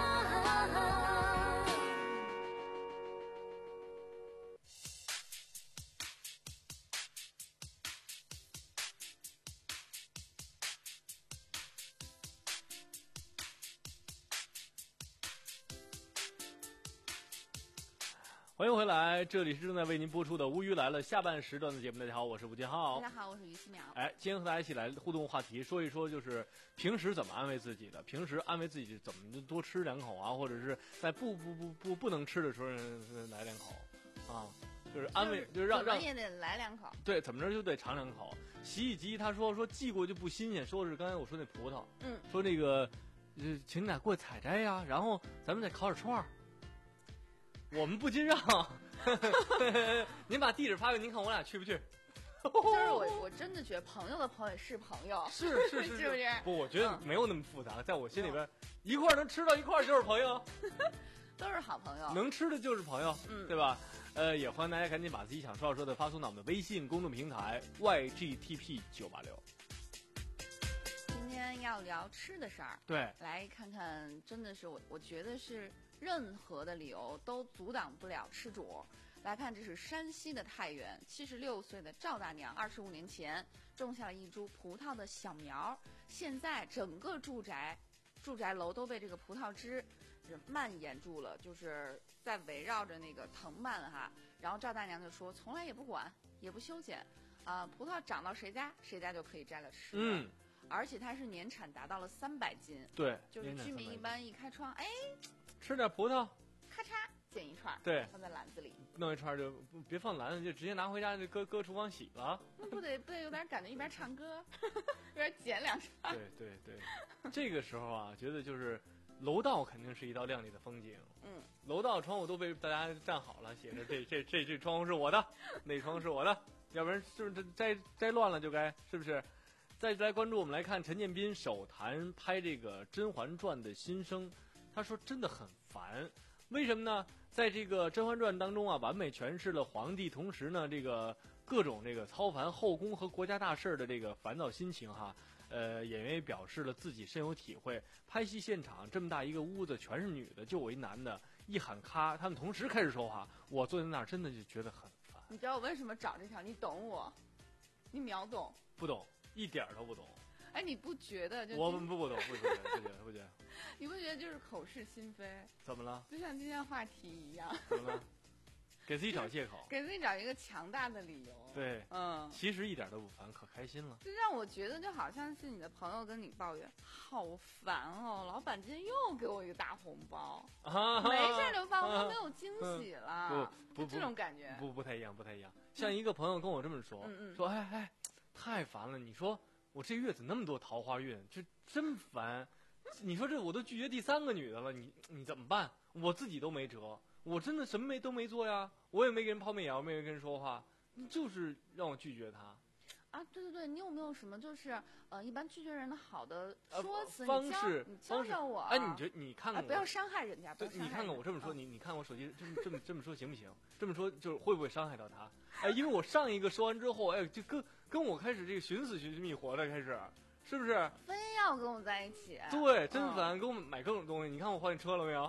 欢迎回来，这里是正在为您播出的《乌鱼来了》下半时段的节目。大家好，我是吴建浩。 大家好，我是于思淼。 哎，今天和大家一起来互动话题，说一说就是平时怎么安慰自己的，平时安慰自己怎么多吃两口啊，或者是在不不不不不能吃的时候来两口啊，就是安慰，就是让让也得来两口。 对，怎么着就得尝两口。洗衣机他说说寄过就不新鲜，说是刚才我说那葡萄， 嗯， 说那个呃请你俩过去采摘呀，然后咱们再烤点串儿。我们不禁让，您把地址发给您看，我俩去不去？ 就是我，我真的觉得朋友的朋友是朋友， 是是是， 是不是？ 不，我觉得没有那么复杂，在我心里边，一块能吃到一块就是朋友， 都是好朋友， 能吃的就是朋友， 嗯， 对吧？呃，也欢迎大家赶紧把自己想说要说的发送到我们的微信公众平台 Y G T P 九八六。 今天要聊吃的事儿， 对， 来看看，真的是我，我觉得是任何的理由都阻挡不了吃主。来看，这是山西的太原，七十六岁的赵大娘，二十五年前种下了一株葡萄的小苗，现在整个住宅住宅楼都被这个葡萄枝蔓延住了，就是在围绕着那个藤蔓哈。然后赵大娘就说，从来也不管，也不修剪，啊、呃，葡萄长到谁家，谁家就可以摘了吃了。 嗯。 而且它是年产达到了三百斤， 对， 就是居民一般一开窗，哎， 吃点葡萄， 咔嚓捡一串， 对， 放在篮子里， 弄一串就别放篮子，就直接拿回家就搁搁厨房洗了。 那不得不得有点感觉，一边唱歌，一边捡两串。 对对对，这个时候啊，觉得就是楼道肯定是一道亮丽的风景。 嗯， 楼道窗户都被大家站好了，写着这这这这窗户是我的，那窗是我的，要不然是不是摘摘乱了就该是不是？再来关注，我们来看陈建斌首谈拍这个《甄嬛传》的心声。他说真的很烦，为什么呢？在这个《甄嬛传》当中啊，完美诠释了皇帝，同时呢，这个各种这个操烦后宫和国家大事的这个烦躁心情哈。呃，演员也表示了自己深有体会。拍戏现场这么大一个屋子，全是女的，就我一男的，一喊咔，他们同时开始说话，我坐在那儿真的就觉得很烦。 你知道我为什么找这条？你懂我，你秒懂。 不懂。一点都不懂， 哎，你不觉得就？ 我们不不懂，不觉得，不觉得，不觉得。 你不觉得就是口是心非？ 怎么了？ 就像今天话题一样。 怎么了？给自己找借口， 给自己找一个强大的理由。 对， 嗯， 其实一点都不烦，可开心了。 就让我觉得就好像是你的朋友跟你抱怨，好烦哦，老板今天又给我一个大红包，啊、没事就发红包，没有惊喜了， 啊、不不这种感觉， 不不太一样，不太一样。像一个朋友跟我这么说， 嗯嗯说哎哎。太烦了！你说我这月怎么那么多桃花运，这真烦。你说这我都拒绝第三个女的了，你你怎么办？我自己都没辙，我真的什么没都没做呀，我也没给人抛媚眼，我没跟人说话，就是让我拒绝他。 啊，对对对，你有没有什么就是呃，一般拒绝人的好的说辞、 呃、方式？ 你教教我。 哎，你觉你看看、 啊，不要伤害人家。 对，你看看我这么说， 嗯、 你你看我手机这么这么这么说行不行？这么说就是会不会伤害到他？哎，因为我上一个说完之后，哎，就跟跟我开始这个寻死寻觅活的开始，是不是？ 非要跟我在一起？ 对，真烦，嗯、给我买各种东西。你看我换车了没有？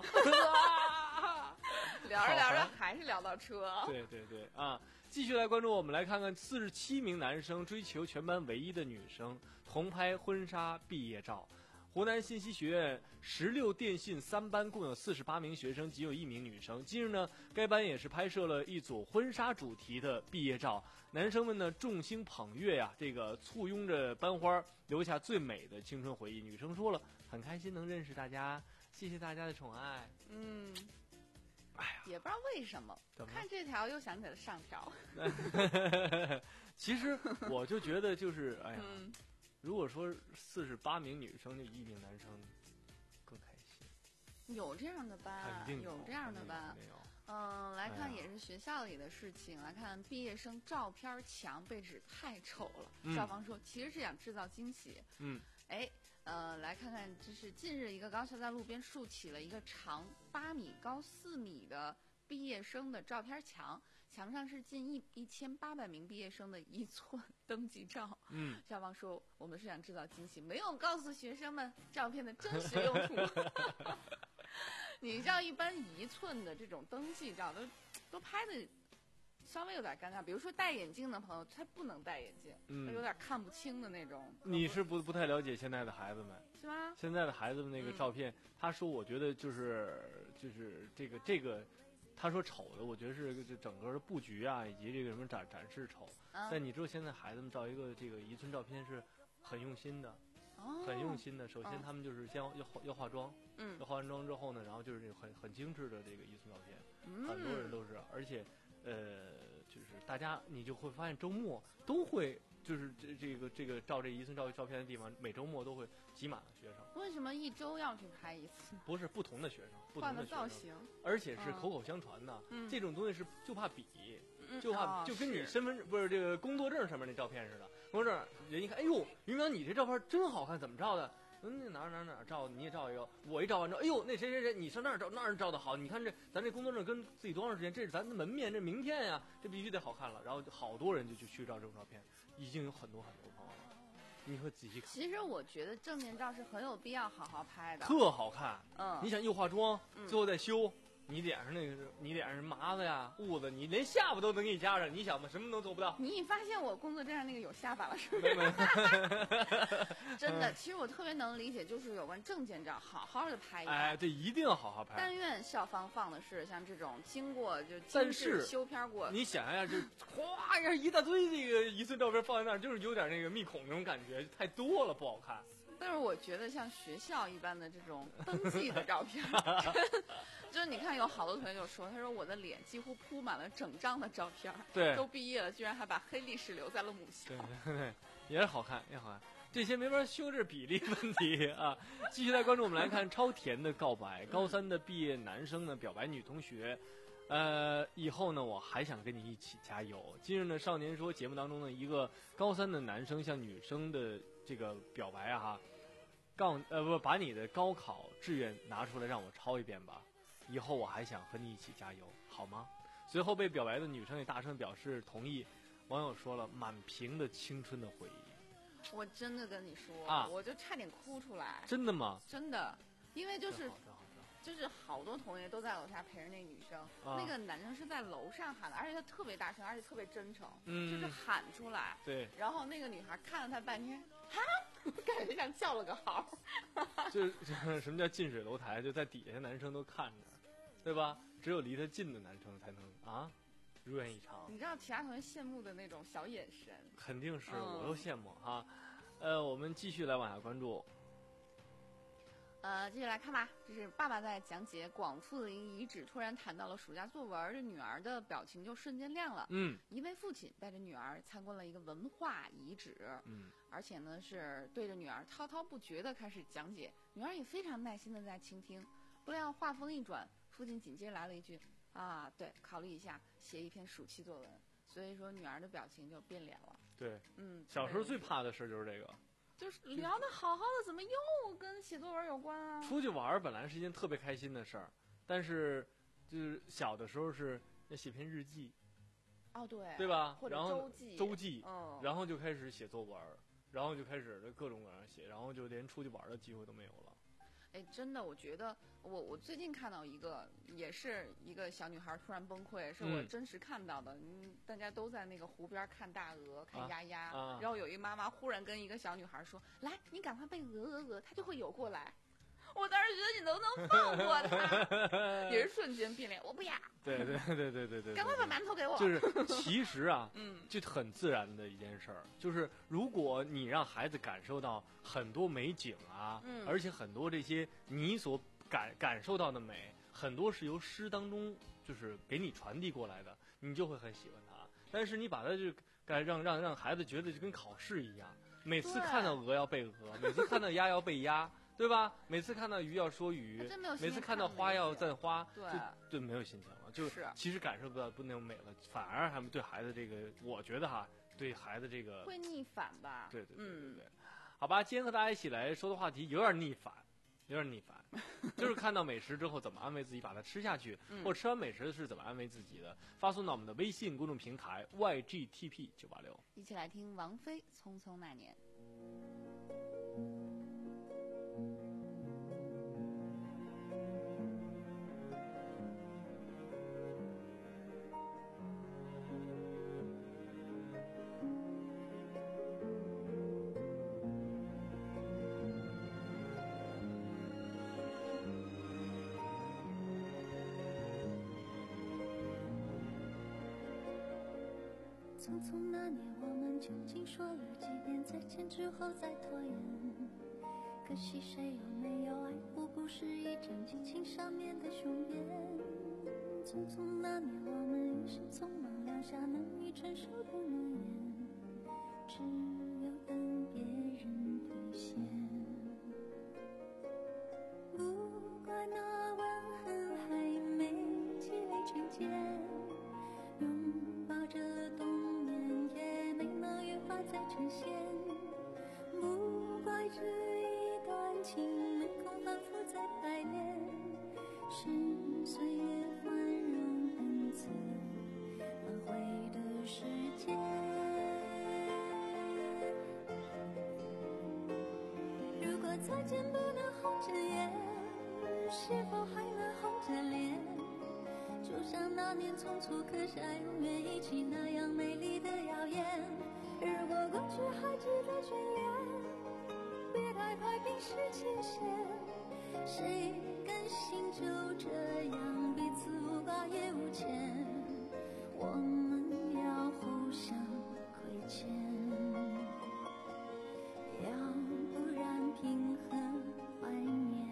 聊着聊着还是聊到车。 对对对啊！继续来关注，我们来看看四十七名男生追求全班唯一的女生，同拍婚纱毕业照。 湖南信息学院十六电信三班共有四十八名学生，仅有一名女生。近日呢，该班也是拍摄了一组婚纱主题的毕业照，男生们呢众星捧月呀、啊，这个簇拥着班花，留下最美的青春回忆。女生说了，很开心能认识大家，谢谢大家的宠爱。 嗯。 哎呀， 也不知道为什么，看这条又想起了上条。 其实我就觉得，就是哎呀， 嗯、 如果说四十八名女生就一名男生，更开心。 有这样的班， 有有这样的班。嗯，来看也是学校里的事情。哎、来看毕业生照片墙被指太丑了， 嗯、 校方说其实是想制造惊喜。 嗯， 哎。呃，来看看，这是近日一个高校在路边竖起了一个长八米、高四米的毕业生的照片墙，墙上是近一一千八百名毕业生的一寸登记照。 嗯， 校方说我们是想制造惊喜，没有告诉学生们照片的真实用途。你像一般一寸的这种登记照都都拍的。稍微有点尴尬，比如说戴眼镜的朋友，他不能戴眼镜， 嗯， 他有点看不清的那种。 你是不不太了解现在的孩子们， 是吗？ 现在的孩子们那个照片， 嗯、 他说，我觉得就是就是这个这个，他说丑的，我觉得是这整个的布局啊，以及这个什么展展示丑。 嗯、 但你知道现在孩子们照一个这个一寸照片是很用心的， 哦、 很用心的。首先哦、 他们就是先要要化要化妆， 嗯， 要化完妆之后呢，然后就是很很精致的这个一寸照片， 嗯、 很多人都是，而且。呃，就是大家，你就会发现周末都会，就是这这个这个照这一寸照照片的地方，每周末都会挤满了学生。 为什么一周要去拍一次？ 不是不同的学生，不同的造型， 而且是口口相传的。 嗯、 这种东西是就怕比， 嗯、 就怕、 哦、 就跟你身份不是这个工作证上面那照片似的。工作证人一看，哎呦，云淼你这照片真好看，怎么照的？嗯，哪哪哪照你也照一个，我一照完之后，哎呦，那谁谁谁，你上那儿照那儿照的好，你看这咱这工作证跟自己多长时间，这是咱的门面，这名片呀、啊，这必须得好看了。然后好多人就去去照这种照片，已经有很多很多朋友了。你会仔细看。 其实我觉得正面照是很有必要好好拍的， 特好看。 嗯， 你想又化妆， 嗯、 最后再修。你脸上那个，你脸上麻子呀、痦子，你连下巴都能给你加上，你想吧，什么都做不到。 你发现我工作证上那个有下巴了，是不是？ 真的，其实我特别能理解，就是有关证件照，好好的拍一拍。 哎，对，一定要好好拍。 但愿校方放的是像这种经过就精致修片过。 你想呀，就哗呀一大堆这个一寸照片放在那儿，就是有点那个密孔那种感觉，太多了不好看。 但是我觉得像学校一般的这种登记的照片，就是你看有好多同学就说，他说我的脸几乎铺满了整张的照片， 对， 都毕业了，居然还把黑历史留在了母校， 对对对，也是好看，也好看。这些没法修，这是比例问题啊。继续来关注，我们来看超甜的告白。高三的毕业男生呢表白女同学，呃，以后呢我还想跟你一起加油。近日呢，少年说节目当中的一个高三的男生向女生的这个表白啊哈。告呃不把你的高考志愿拿出来让我抄一遍吧，以后我还想和你一起加油，好吗？随后被表白的女生也大声表示同意。网友说了满屏的青春的回忆。 我真的跟你说， 啊、 我就差点哭出来。 真的吗？ 真的，因为就是就是好多同学都在楼下陪着那女生， 啊、 那个男生是在楼上喊的，而且他特别大声，而且特别真诚， 嗯、 就是喊出来。 对。 然后那个女孩看了他半天，哈，感觉像叫了个好。 就是什么叫近水楼台，就在底下男生都看着，对吧？只有离他近的男生才能啊，如愿以偿。 你知道其他同学羡慕的那种小眼神， 肯定是、 嗯、 我都羡慕哈。呃，我们继续来往下关注。 呃，继续来看吧。这是爸爸在讲解广富的一个遗址，突然谈到了暑假作文，这女儿的表情就瞬间亮了。 嗯， 一位父亲带着女儿参观了一个文化遗址， 嗯， 而且呢是对着女儿滔滔不绝地开始讲解，女儿也非常耐心地在倾听。不料话锋一转，父亲紧接着来了一句：“啊，对，考虑一下，写一篇暑期作文。”所以说女儿的表情就变脸了。 对， 嗯， 小时候最怕的事就是这个。 就是聊得好好的，怎么又跟写作文有关啊？ 出去玩本来是一件特别开心的事儿，但是就是小的时候是要写篇日记， 哦对， 对吧？ 或者周记， 周记， 嗯， 然后就开始写作文，然后就开始各种各样写，然后就连出去玩的机会都没有了。 哎，真的，我觉得我我最近看到一个，也是一个小女孩突然崩溃，是我嗯真实看到的。嗯，大家都在那个湖边看大鹅、看啊鸭鸭， 啊然后有一妈妈忽然跟一个小女孩说：“来，你赶快背鹅鹅鹅，它就会游过来。”我当时觉得你能不能放过他？也是瞬间变脸，我不要， 对对对对对对对， 赶快把馒头给我。 就是其实啊， 嗯， 就很自然的一件事儿，就是如果你让孩子感受到很多美景啊， 嗯而且很多这些你所感感受到的美，很多是由诗当中就是给你传递过来的，你就会很喜欢它。但是你把它就该让让让孩子觉得就跟考试一样，每次对看到鹅要背鹅，每次看到鸭要背鸭。对吧？每次看到鱼要说鱼， 真没有心情每次看到花要赞花， 对就就没有心情了，就是其实感受不到不那种美了，反而还对孩子这个，我觉得哈，对孩子这个会逆反吧？ 对对对对嗯对，好吧，今天和大家一起来说的话题有点逆反，有点逆反，就是看到美食之后怎么安慰自己把它吃下去， 嗯或吃完美食是怎么安慰自己的，发送到我们的微信公众平台 Y G T P 九八六， 一起来听王菲《匆匆那年》。 匆匆那年，我们究竟说了几遍再见之后再拖延？可惜谁有没有爱过，不是一张激情上面的雄辩。匆匆那年，我们一时匆忙撂下难以承受的诺言，只有等别人兑现。不怪那吻痕还没积累成茧，拥抱着冬眠也没能羽化再成仙。不怪这一段情没空反复在排练，是岁月宽容恩赐挽回的时间。如果再见不能红着眼，是否还能红着脸？就像那年匆促刻下永远一起那样美丽的谣言。如果过去还值得眷恋，别太快冰释前嫌。谁甘心就这样彼此无挂也无牵？我们要互相亏欠，要不然凭何怀念？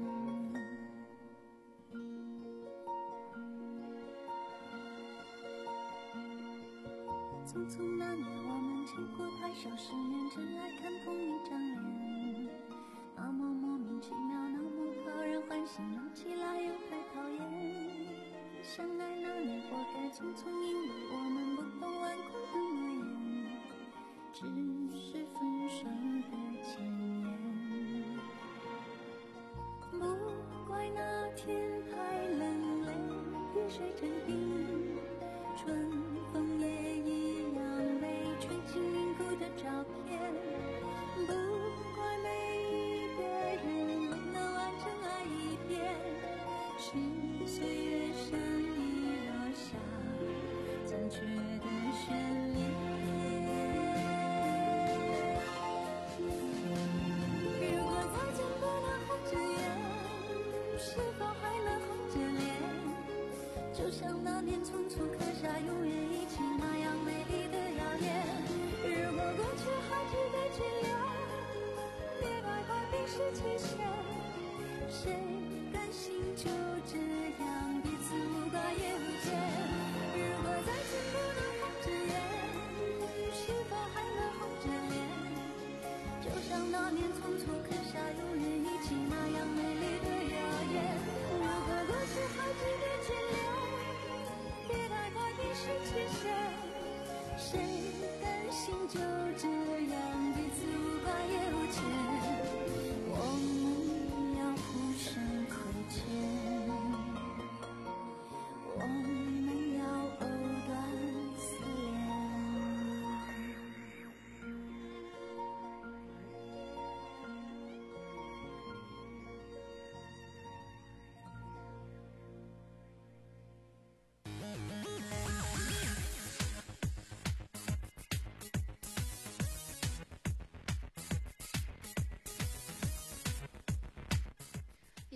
匆匆那年，我们见过太少世面，真爱看同一张脸，那么莫名其妙，那么讨人欢喜，闹起来又太讨厌。相爱那年，活该匆匆，因为我们不懂顽固的诺言，只是分手的前言。不怪那天太冷，泪滴水成冰，春风也一样被吹进凝固的照片。不怪每一个人未能完整爱一遍，是岁月善意落下残缺的眷恋。如果再见不能红着眼，是否还能红着脸？就像那年匆促刻下永远一起那样美丽的谣言。如果过去还值得眷恋，别太快冰释前嫌。谁甘心就这样彼此无挂也无牵？如果再见不能红着眼，是否还能红着脸？就像那年匆促刻下永远一起那样美丽的谣言。如果过去还值得眷恋，别太快冰释前嫌。谁甘心就这样彼此无挂也无牵？我们要互相亏欠。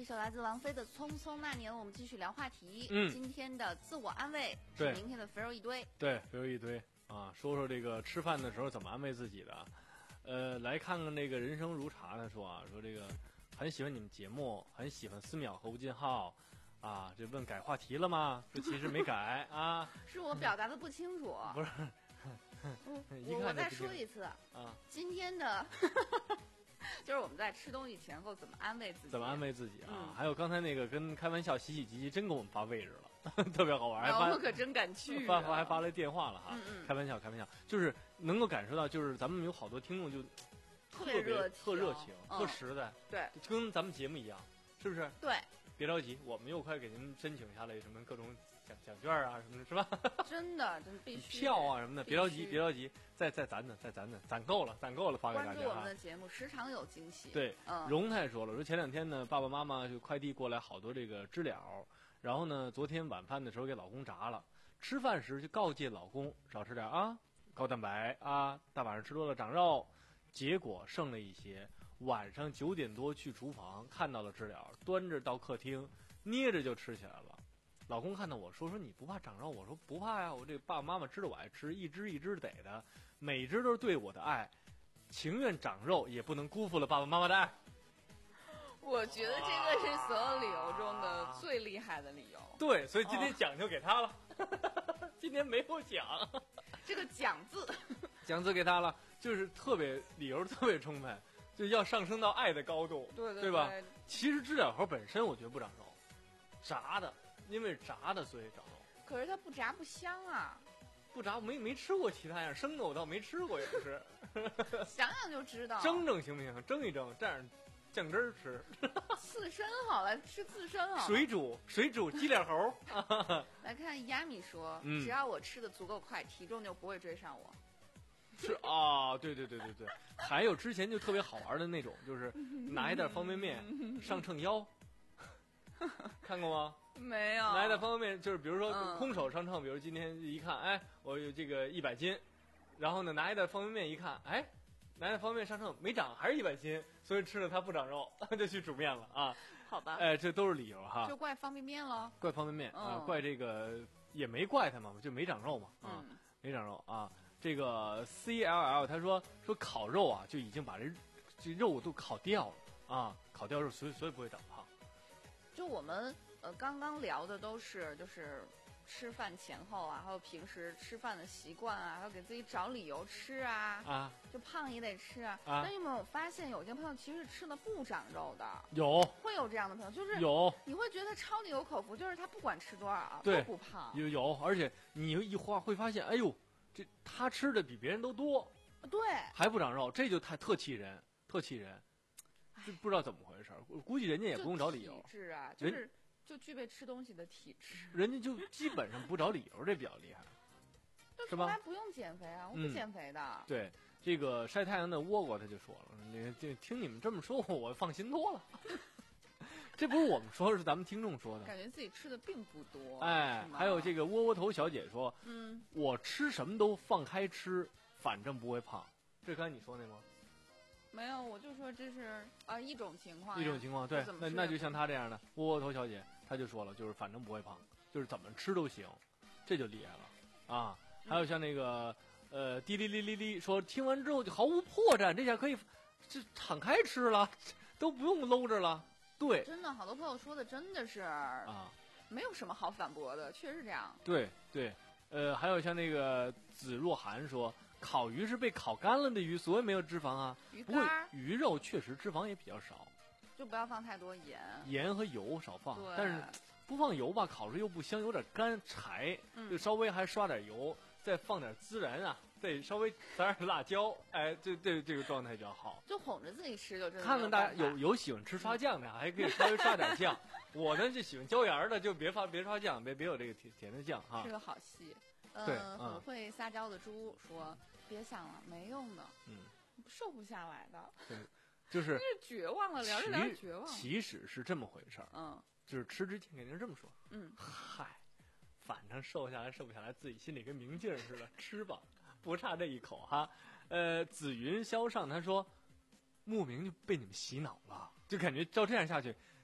一首来自王菲的《匆匆那年》，我们继续聊话题。 嗯， 今天的自我安慰是明天的肥肉一堆。 对，肥肉一堆啊，说说这个吃饭的时候怎么安慰自己的。呃，来看看这个人生如茶，他说啊，说这个很喜欢你们节目，很喜欢思淼和吴金浩。啊，这问改话题了吗？说其实没改啊， 是我表达的不清楚。 不是， 我我再说一次啊， 今天的就是我们在吃东西前后怎么安慰自己？ 怎么安慰自己啊？ 嗯、 还有刚才那个跟开玩笑喜喜唧唧，真给我们发位置了，特别好玩。还发我可真敢去、 啊，发还发来电话了哈。 嗯嗯开玩笑，开玩笑，就是能够感受到，就是咱们有好多听众就特别热情、特热情、 嗯、 特实在， 对， 就跟咱们节目一样，是不是？ 对。 别着急，我们又快给您申请下来什么各种奖奖券啊什么的，是吧？ 真的，真必须票啊什么的，别着急，别着急，再再攒攒，再攒攒，攒够了，攒够了，发给大家。 关注我们的节目，时常有惊喜。 对， 嗯， 荣太说了，说前两天呢，爸爸妈妈就快递过来好多这个知了，然后呢，昨天晚饭的时候给老公炸了，吃饭时就告诫老公少吃点啊，高蛋白啊，大晚上吃多了长肉，结果剩了一些。晚上九点多去厨房，看到了知了，端着到客厅，捏着就吃起来了。老公看到我说：“说你不怕长肉？”我说：“不怕呀，我这爸爸妈妈知道我爱吃，一只一只逮的，每只都是对我的爱，情愿长肉也不能辜负了爸爸妈妈的爱。” 我觉得这个是所有理由中的最厉害的理由。 对，所以今天奖就给他了。哦、今天没有奖， 这个奖字， 奖字给他了，就是特别理由特别充分。就要上升到爱的高度， 对对对吧？其实知了核本身我觉得不长肉，炸的，因为炸的所以长肉。 可是它不炸不香啊。 不炸没没吃过其他样，生的我倒没吃过，也不是。 想想就知道。 蒸蒸行不行？蒸一蒸，蘸上酱汁儿吃。 刺身好了，吃刺身好了。 水煮水煮鸡脸猴。 来看亚米说、 嗯， 只要我吃的足够快，体重就不会追上我。 是啊，对对对对对，还有之前就特别好玩的那种，就是拿一袋方便面上秤腰，看过吗？ 没有。 拿一袋方便面，就是比如说空手上秤，比如今天一看，哎，我有这个一百斤，然后呢拿一袋方便面一看，哎，拿一袋方便面上秤没长，还是一百斤，所以吃了它不长肉，就去煮面了啊。 好吧。 哎，这都是理由哈。 就怪方便面了。 怪方便面、 嗯、 啊，怪这个也没怪他嘛，就没长肉嘛啊， 嗯、 没长肉啊。这个 C L L 他说说烤肉啊，就已经把这这肉都烤掉了啊，烤掉肉，所以所以不会长胖。 就我们呃刚刚聊的都是就是吃饭前后啊，还有平时吃饭的习惯啊，还有给自己找理由吃啊， 啊， 就胖也得吃啊。 啊但有没有发现有些朋友其实吃的不长肉的？ 有， 会有这样的朋友，就是有， 你会觉得超级有口福，就是他不管吃多少啊， 对， 都不胖。 有有，而且你一花会发现，哎呦。这他吃的比别人都多， 对， 还不长肉，这就太特气人，特气人，就不知道怎么回事。估计人家也不用找理由。 体质啊，就是就具备吃东西的体质。 人家就基本上不找理由，这比较厉害，是吧？ 从来不用减肥啊，我不减肥的。 嗯、对，这个晒太阳的倭瓜他就说了，你这听你们这么说，我放心多了。这不是我们说，是咱们听众说的。 感觉自己吃的并不多。 哎，还有这个窝窝头小姐说， 嗯， 我吃什么都放开吃，反正不会胖。这刚才你说那吗？ 没有，我就说这是啊、呃、一种情况。 一种情况，对，那那就像她这样的窝窝头小姐，她就说了，就是反正不会胖，就是怎么吃都行，这就厉害了啊。还有像那个呃滴哩哩哩哩说，听完之后就毫无破绽，这下可以这敞开吃了，都不用搂着了。对， 真的好多朋友说的真的是啊， 没有什么好反驳的，确实是这样。 对对，呃，还有像那个子若涵说，烤鱼是被烤干了的鱼，所以没有脂肪啊。不过鱼肉确实脂肪也比较少， 就不要放太多盐， 盐和油少放。但是不放油吧，烤出又不香，有点干柴， 嗯、 就稍微还刷点油，再放点孜然啊。对，稍微撒点辣椒，哎，这这这个状态比较好。 就哄着自己吃就真的。 看看大家有有喜欢吃刷酱的，还可以稍微刷点酱。我呢就喜欢椒盐的，就别发别刷酱，别别有这个甜甜的酱哈。 是个好戏。 嗯、对， 很会撒娇的猪说：“别想了，没用的， 嗯， 瘦不下来的。” 对，就是是绝望了，聊着聊着绝望。 其实是这么回事儿， 嗯， 就是吃之前肯定是这么说， 嗯， 嗨，反正瘦下来瘦不下来，自己心里跟明镜似的，吃吧。不差这一口哈，呃，紫云霄上他说，莫名就被你们洗脑了，就感觉照这样下去，就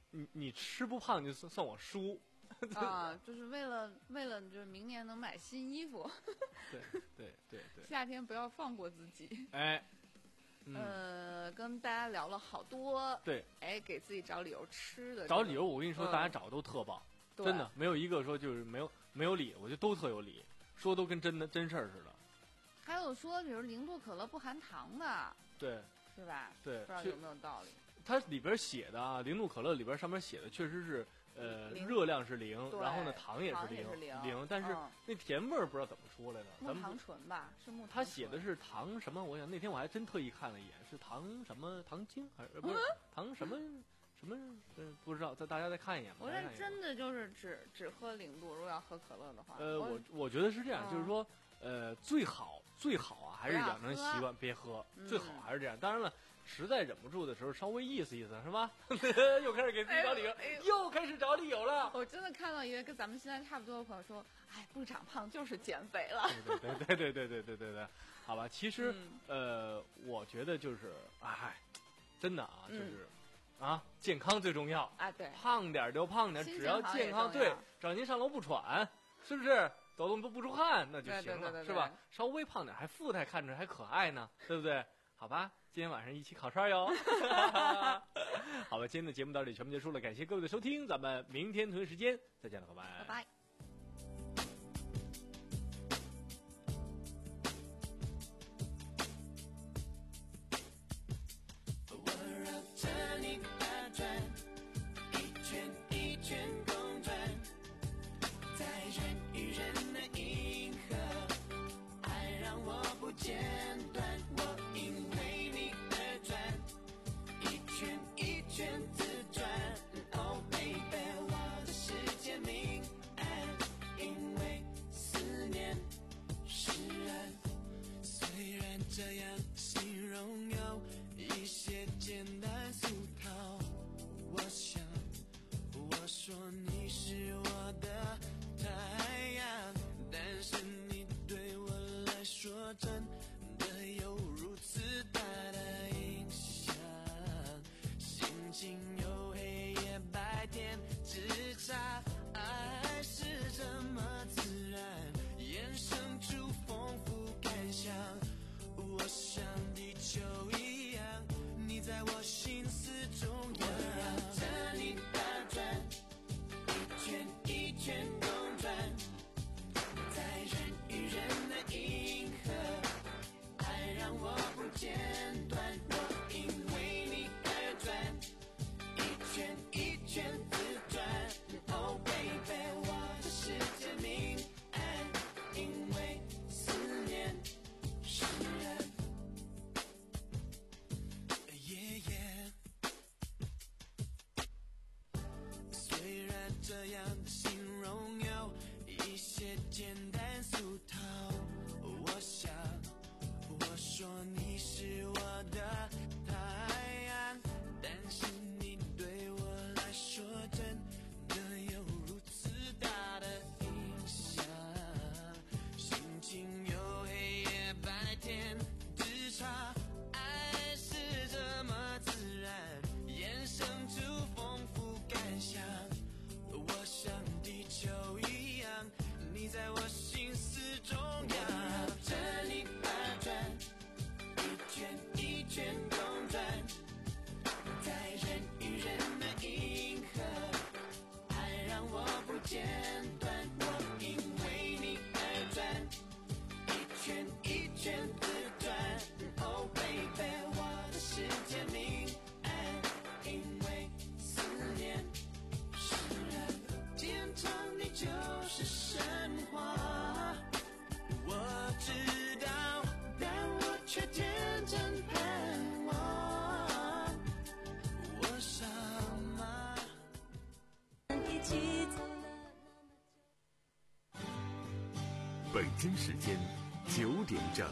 你你吃不胖就算算我输。 啊，就是为了为了就是明年能买新衣服。 对对对对。 夏天不要放过自己。 哎。嗯、 呃，跟大家聊了好多。 对。 哎，给自己找理由吃的。 找理由，我跟你说， 嗯、 大家找的都特棒，真的没有一个说就是没有没有理，我觉得都特有理，说都跟真的真事儿似的。 还有说，比如零度可乐不含糖的。 对。 是吧？ 对。 不知道有没有道理。 它里边写的啊，零度可乐里边上面写的确实是。呃，热量是零，然后呢，糖也是零， 零， 零，但是那甜味儿不知道怎么出来的。 木糖醇吧，是木糖醇。 他写的是糖什么？我想那天我还真特意看了一眼，是糖什么糖精还是不是糖什么什么？嗯，不知道，再大家再看一眼吧。 我这真的就是只只喝零度，如果要喝可乐的话。 呃，我我觉得是这样，就是说，呃，最好最好啊，还是养成习惯，别喝，最好还是这样。当然了。实在忍不住的时候，稍微意思意思，是吧？又开始给自己找理由，哎哎、又开始找理由了。 我真的看到一个跟咱们现在差不多的朋友说：“哎，不长胖就是减肥了。” 对对对对对对对对对，好吧。其实，嗯、呃，我觉得就是，哎，真的啊，就是、嗯、啊，健康最重要啊。对， 胖点就胖点，只要健康，对，只要您上楼不喘，是不是？走动都不出汗，那就行了， 对对对对对是吧？稍微胖点，还富态，看着还可爱呢，对不对？好吧，今天晚上一起烤串哟。好吧，今天的节目到这里全部结束了，感谢各位的收听，咱们明天同一时间再见了，拜拜。 拜拜。 我绕着你打转，一圈一圈公转，在人与人的银河，爱让我不间断。这样形容有一些简单俗套，我想我说你是我的太阳，但是你对我来说真的有如此大的影响，心情有黑夜白天之差，爱是这么自然衍生出丰富感想，我像地球一样，你在我心思中央，我绕着你打转，一圈一圈公转，在人与人的银河，爱让我不间断，我因为你而转，一圈一圈自转。Oh baby， 我的世界明暗，因为思念使然。虽然这样的形容有一些简单俗套，我想我说你是我的太阳，但是你对我来说真的有如此大的影响，心情有黑夜白天之差，爱是这么自然衍生出丰富感想，我像地球一样，你在我心思中央，绕着你打转，一圈一圈公转，在人与人的银河，爱让我不间断，我因为你而转，一圈一圈自转。Oh baby， 我的世界明暗，因为思念使然，坚强你就是神话，我知道，但我却天真盼望，我傻吗？ 一起走了。 北京时间九点整。